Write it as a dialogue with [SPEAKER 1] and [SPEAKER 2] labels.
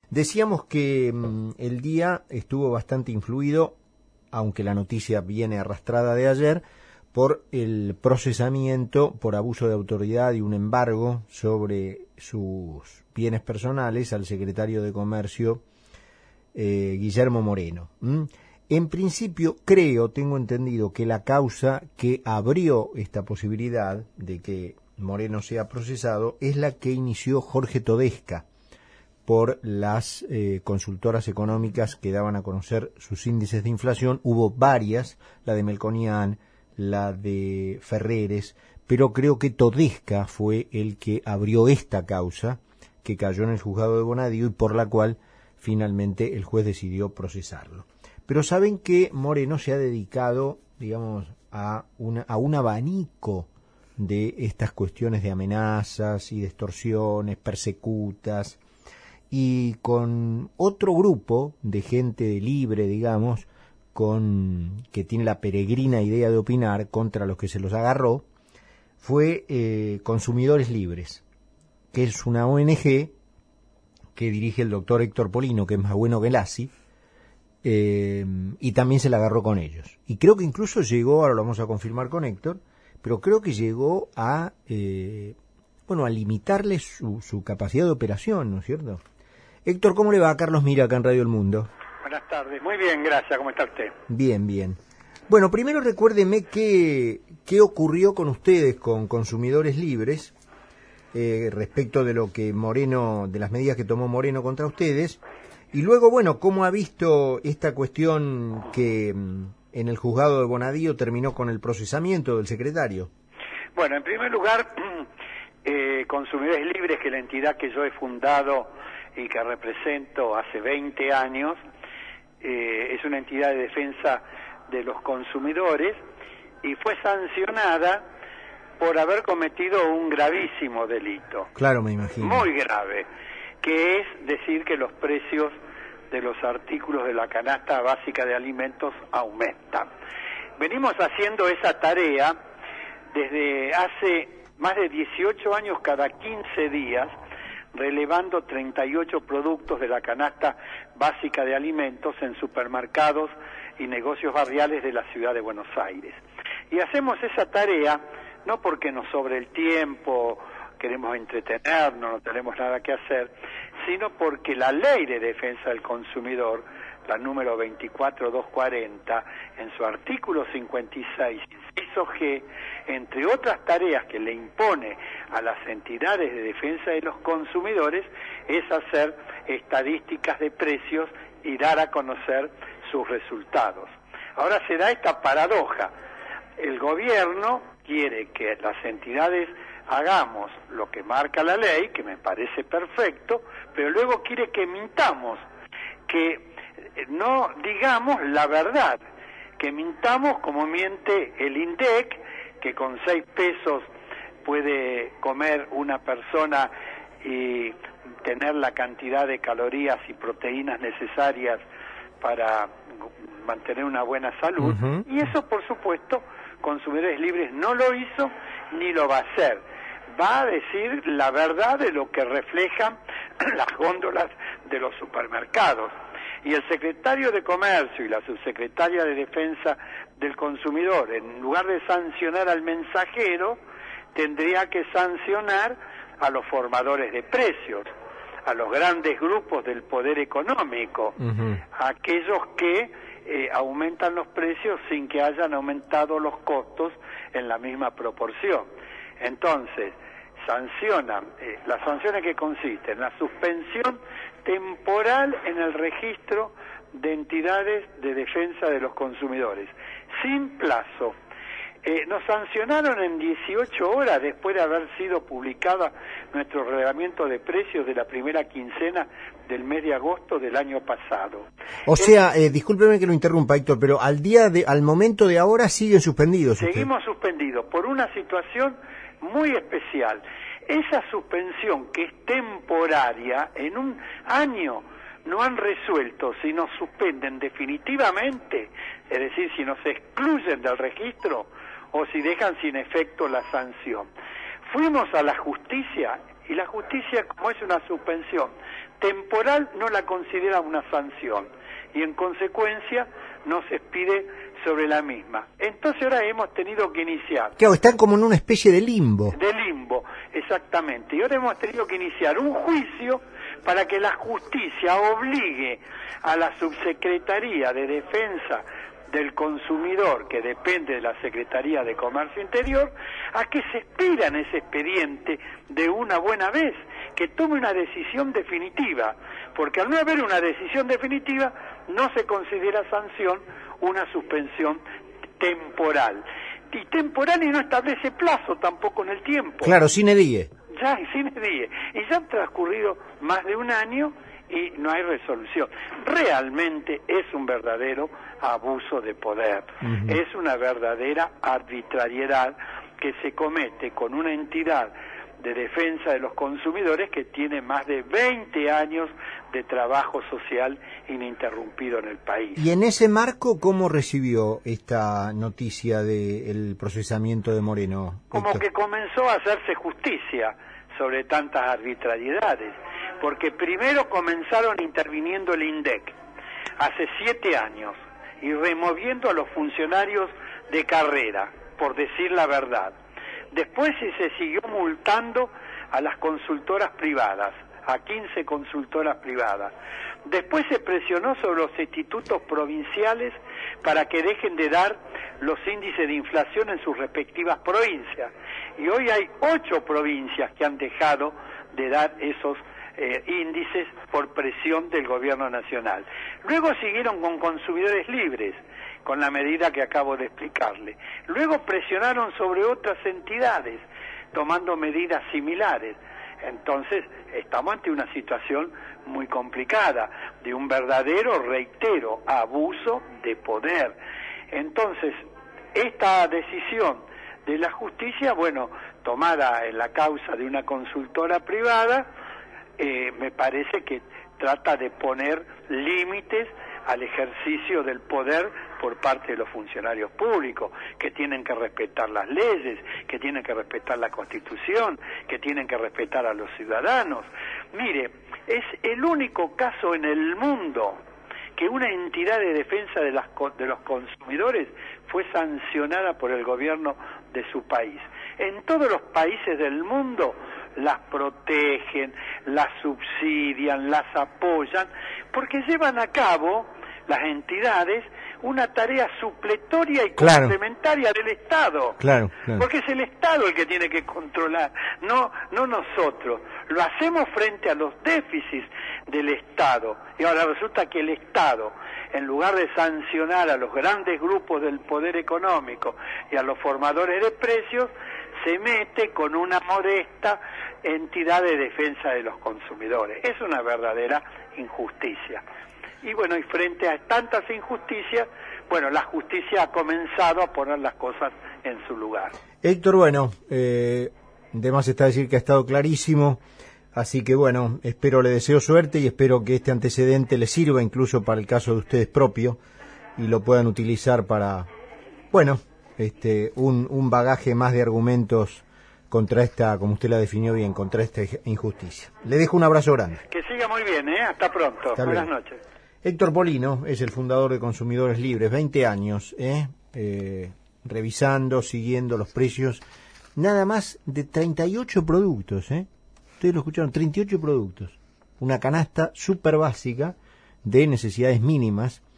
[SPEAKER 1] Decíamos que el día estuvo bastante influido, aunque la noticia viene arrastrada de ayer, por el procesamiento por abuso de autoridad y un embargo sobre sus bienes personales al secretario de Comercio, Guillermo Moreno. En principio, tengo entendido que la causa que abrió esta posibilidad de que Moreno sea procesado es la que inició Jorge Todesca por las consultoras económicas que daban a conocer sus índices de inflación. Hubo varias, la de Melconian, la de Ferreres, pero creo que Todesca fue el que abrió esta causa que cayó en el juzgado de Bonadío y por la cual finalmente el juez decidió procesarlo. Pero saben que Moreno se ha dedicado, digamos, a un abanico de estas cuestiones de amenazas y de extorsiones, persecutas, y con otro grupo de gente libre, digamos, que tiene la peregrina idea de opinar contra los que se los agarró, fue Consumidores Libres, que es una ONG que dirige el doctor Héctor Polino, que es más bueno que Lassi, y también se la agarró con ellos. Y creo que incluso llegó, ahora lo vamos a confirmar con Héctor, pero creo que llegó a limitarle su capacidad de operación, ¿no es cierto? Héctor, ¿cómo le va? Carlos Mira, acá en Radio El Mundo.
[SPEAKER 2] Buenas tardes, muy bien, gracias, ¿cómo está usted?
[SPEAKER 1] Bien, bien. Bueno, primero recuérdeme qué ocurrió con ustedes, con Consumidores Libres, respecto de lo que de las medidas que tomó Moreno contra ustedes, y luego, bueno, cómo ha visto esta cuestión que en el juzgado de Bonadío terminó con el procesamiento del secretario.
[SPEAKER 2] Bueno, en primer lugar, Consumidores Libres, que es la entidad que yo he fundado y que represento hace 20 años, es una entidad de defensa de los consumidores y fue sancionada por haber cometido un gravísimo delito.
[SPEAKER 1] Claro, me imagino.
[SPEAKER 2] Muy grave, que es decir que los precios de los artículos de la canasta básica de alimentos aumentan. Venimos haciendo esa tarea desde hace más de 18 años, cada 15 días, relevando 38 productos de la canasta básica de alimentos en supermercados y negocios barriales de la ciudad de Buenos Aires. Y hacemos esa tarea no porque nos sobre el tiempo, queremos entretenernos, no tenemos nada que hacer, sino porque la Ley de Defensa del Consumidor, la número 24240, en su artículo 56, inciso G, entre otras tareas que le impone a las entidades de defensa de los consumidores, es hacer estadísticas de precios y dar a conocer sus resultados. Ahora se da esta paradoja. El gobierno quiere que las entidades hagamos lo que marca la ley, que me parece perfecto, pero luego quiere que mintamos, que no digamos la verdad, que mintamos como miente el INDEC, que con 6 pesos puede comer una persona y tener la cantidad de calorías y proteínas necesarias para mantener una buena salud. Uh-huh. Y eso, por supuesto, Consumidores Libres no lo hizo ni lo va a hacer. Va a decir la verdad de lo que reflejan las góndolas de los supermercados. Y el secretario de Comercio y la subsecretaria de Defensa del Consumidor, en lugar de sancionar al mensajero, tendría que sancionar a los formadores de precios, a los grandes grupos del poder económico, a aquellos que aumentan los precios sin que hayan aumentado los costos en la misma proporción. Entonces, sancionan, las sanciones que consisten en la suspensión temporal en el registro de entidades de defensa de los consumidores, sin plazo. Nos sancionaron en 18 horas después de haber sido publicada nuestro reglamento de precios de la primera quincena del mes de agosto del año pasado.
[SPEAKER 1] O sea, discúlpeme que lo interrumpa, Héctor, pero al momento de ahora siguen suspendidos.
[SPEAKER 2] Seguimos suspendidos por una situación muy especial. Esa suspensión, que es temporaria, en un año no han resuelto si nos suspenden definitivamente, es decir, si nos excluyen del registro o si dejan sin efecto la sanción. Fuimos a la justicia Y la justicia, como es una suspensión temporal, no la considera una sanción y en consecuencia no se expide sobre la misma. Entonces ahora hemos tenido que iniciar...
[SPEAKER 1] Claro, están como en una especie de limbo.
[SPEAKER 2] De limbo, exactamente. Y ahora hemos tenido que iniciar un juicio para que la justicia obligue a la Subsecretaría de Defensa del Consumidor, que depende de la Secretaría de Comercio Interior, a que se expida en ese expediente de una buena vez, que tome una decisión definitiva, porque al no haber una decisión definitiva no se considera sanción una suspensión temporal. Y temporal y no establece plazo tampoco en el tiempo.
[SPEAKER 1] Claro, sine die.
[SPEAKER 2] Ya, sine die. Y ya han transcurrido más de un año y no hay resolución. Realmente es un verdadero abuso de poder. Es una verdadera arbitrariedad que se comete con una entidad de defensa de los consumidores que tiene más de 20 años de trabajo social ininterrumpido en el país.
[SPEAKER 1] Y en ese marco, ¿cómo recibió esta noticia del procesamiento de Moreno?
[SPEAKER 2] Como que comenzó a hacerse justicia sobre tantas arbitrariedades, porque primero comenzaron interviniendo el INDEC hace 7 años y removiendo a los funcionarios de carrera, por decir la verdad. Después se siguió multando a las consultoras privadas, a 15 consultoras privadas. Después se presionó sobre los institutos provinciales para que dejen de dar los índices de inflación en sus respectivas provincias. Y hoy hay 8 provincias que han dejado de dar esos índices por presión del gobierno nacional. Luego siguieron con consumidores libres, con la medida que acabo de explicarle. Luego presionaron sobre otras entidades, tomando medidas similares. Entonces, estamos ante una situación muy complicada, de un verdadero, reitero, abuso de poder. Entonces, esta decisión de la justicia, bueno, tomada en la causa de una consultora privada, me parece que trata de poner límites al ejercicio del poder por parte de los funcionarios públicos, que tienen que respetar las leyes, que tienen que respetar la Constitución, que tienen que respetar a los ciudadanos. Mire, es el único caso en el mundo que una entidad de defensa de los consumidores fue sancionada por el gobierno de su país. En todos los países del mundo las protegen, las subsidian, las apoyan, porque llevan a cabo las entidades una tarea supletoria y complementaria del Estado.
[SPEAKER 1] Claro.
[SPEAKER 2] Porque es el Estado el que tiene que controlar, no nosotros. Lo hacemos frente a los déficits del Estado. Y ahora resulta que el Estado, en lugar de sancionar a los grandes grupos del poder económico y a los formadores de precios, se mete con una modesta entidad de defensa de los consumidores. Es una verdadera injusticia. Y bueno, y frente a tantas injusticias, bueno, la justicia ha comenzado a poner las cosas en su lugar.
[SPEAKER 1] Héctor, bueno, de más está decir que ha estado clarísimo, así que bueno, le deseo suerte y espero que este antecedente le sirva incluso para el caso de ustedes propio y lo puedan utilizar para, bueno, un bagaje más de argumentos contra esta, como usted la definió bien, contra esta injusticia. Le dejo un abrazo grande.
[SPEAKER 2] Que siga muy bien, hasta pronto. Buenas noches.
[SPEAKER 1] Héctor Polino es el fundador de Consumidores Libres, 20 años, revisando, siguiendo los precios, nada más de 38 productos, ustedes lo escucharon, 38 productos, una canasta súper básica de necesidades mínimas,